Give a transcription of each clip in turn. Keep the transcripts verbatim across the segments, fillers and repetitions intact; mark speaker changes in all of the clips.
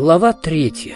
Speaker 1: Глава третья.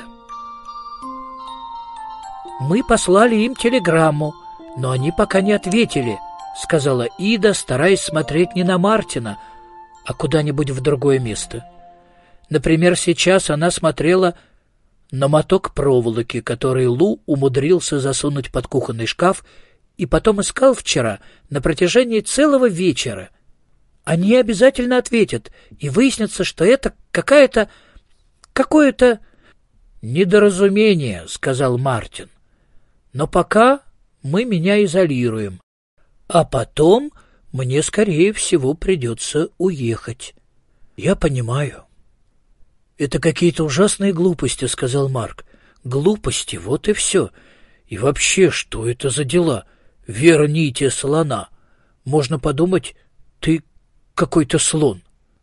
Speaker 1: «Мы послали им телеграмму, но они пока не ответили», — сказала Ида, стараясь смотреть не на Мартина, а куда-нибудь в другое место. Например, сейчас она смотрела на моток проволоки, который Лу умудрился засунуть под кухонный шкаф и потом искал вчера на протяжении целого вечера. Они обязательно ответят, и выяснится, что это какая-то... какое-то... «Недоразумение», — сказал Мартин. «Но пока мы меня изолируем, а потом мне, скорее всего, придется уехать». «Я понимаю». «Это какие-то ужасные глупости», — сказал Марк. «Глупости, вот и все. И вообще, что это за дела? Верните слона. Можно подумать, ты какой-то слон».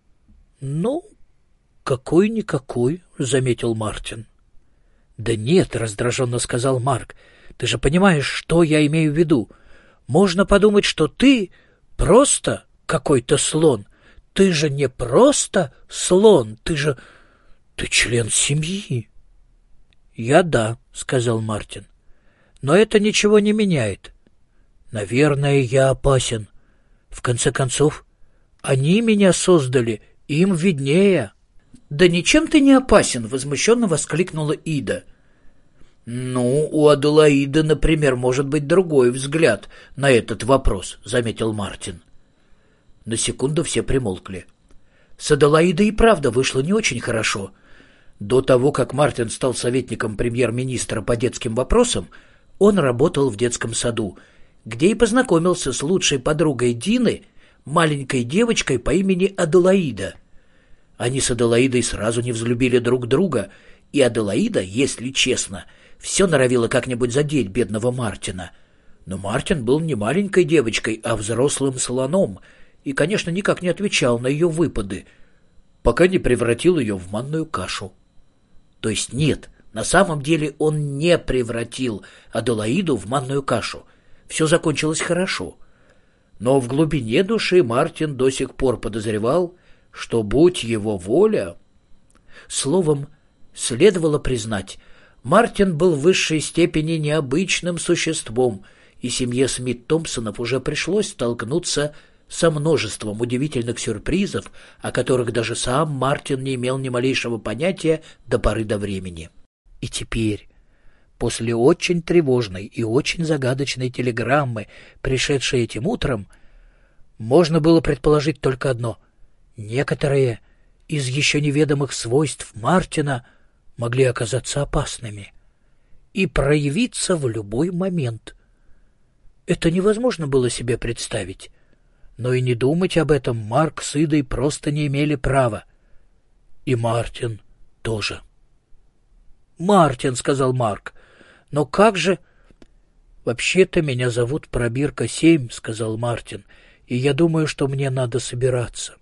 Speaker 1: «Ну, какой-никакой», — заметил Мартин. «Да нет», — раздраженно сказал Марк. «Ты же понимаешь, что я имею в виду. Можно подумать, что ты просто какой-то слон. Ты же не просто слон, ты же... ты член семьи». «Я да», — сказал Мартин. «Но это ничего не меняет. Наверное, я опасен. В конце концов, они меня создали, им виднее». «Да ничем ты не опасен», — возмущенно воскликнула Ида. «Ну, у Аделаиды, например, может быть другой взгляд на этот вопрос», — заметил Мартин. На секунду все примолкли. С Аделаидой и правда вышло не очень хорошо. До того, как Мартин стал советником премьер-министра по детским вопросам, он работал в детском саду, где и познакомился с лучшей подругой Дины, маленькой девочкой по имени Аделаида. Они с Аделаидой сразу не взлюбили друг друга, и Аделаида, если честно, все норовила как-нибудь задеть бедного Мартина. Но Мартин был не маленькой девочкой, а взрослым слоном, и, конечно, никак не отвечал на ее выпады, пока не превратил ее в манную кашу. То есть нет, на самом деле он не превратил Аделаиду в манную кашу. Все закончилось хорошо. Но в глубине души Мартин до сих пор подозревал, что, будь его воля... Словом, следовало признать, Мартин был в высшей степени необычным существом, и семье Смит-Томпсонов уже пришлось столкнуться со множеством удивительных сюрпризов, о которых даже сам Мартин не имел ни малейшего понятия до поры до времени. И теперь, после очень тревожной и очень загадочной телеграммы, пришедшей этим утром, можно было предположить только одно — некоторые из еще неведомых свойств Мартина могли оказаться опасными и проявиться в любой момент. Это невозможно было себе представить, но и не думать об этом Марк с Идой просто не имели права. И Мартин тоже. «Мартин», — сказал Марк, — «но как же...» «Вообще-то меня зовут Пробирка семь», — сказал Мартин, — «и я думаю, что мне надо собираться».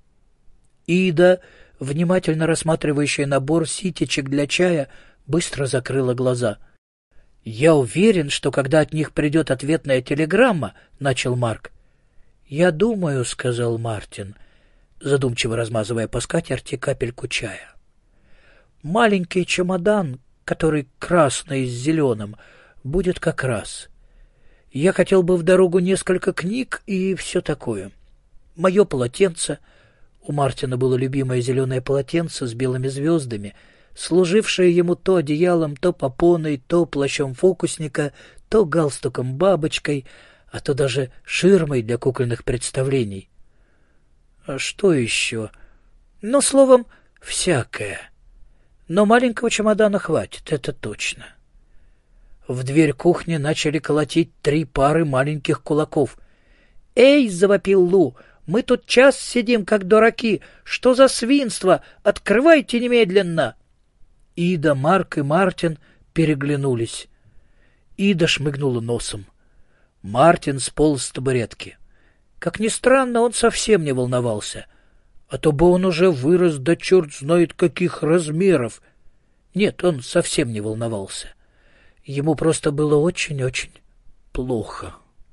Speaker 1: Ида, внимательно рассматривающая набор ситечек для чая, быстро закрыла глаза. «Я уверен, что когда от них придет ответная телеграмма», — начал Марк. «Я думаю», — сказал Мартин, задумчиво размазывая по скатерти капельку чая. «Маленький чемодан, который красный с зеленым, будет как раз. Я хотел бы в дорогу несколько книг и все такое. Мое полотенце...» У Мартина было любимое зеленое полотенце с белыми звездами, служившее ему то одеялом, то попоной, то плащом фокусника, то галстуком-бабочкой, а то даже ширмой для кукольных представлений. А что еще? Ну, словом, всякое. Но маленького чемодана хватит, это точно. В дверь кухни начали колотить три пары маленьких кулаков. «Эй!» — завопил Лу. «Мы тут час сидим, как дураки. Что за свинство? Открывайте немедленно!» Ида, Марк и Мартин переглянулись. Ида шмыгнула носом. Мартин сполз с табуретки. Как ни странно, он совсем не волновался. А то бы он уже вырос до черт знает каких размеров. Нет, он совсем не волновался. Ему просто было очень-очень плохо.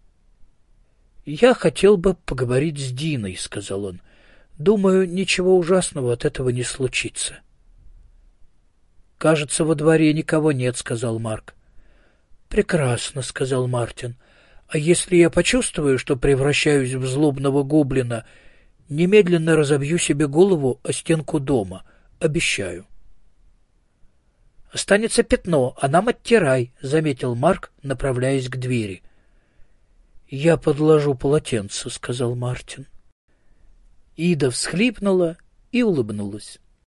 Speaker 1: «Я хотел бы поговорить с Диной», — сказал он. «Думаю, ничего ужасного от этого не случится». «Кажется, во дворе никого нет», — сказал Марк. «Прекрасно», — сказал Мартин. «А если я почувствую, что превращаюсь в злобного гоблина, немедленно разобью себе голову о стенку дома. Обещаю». «Останется пятно, а нам оттирай», — заметил Марк, направляясь к двери. «Я подложу полотенце», — сказал Мартин. Ида всхлипнула и улыбнулась.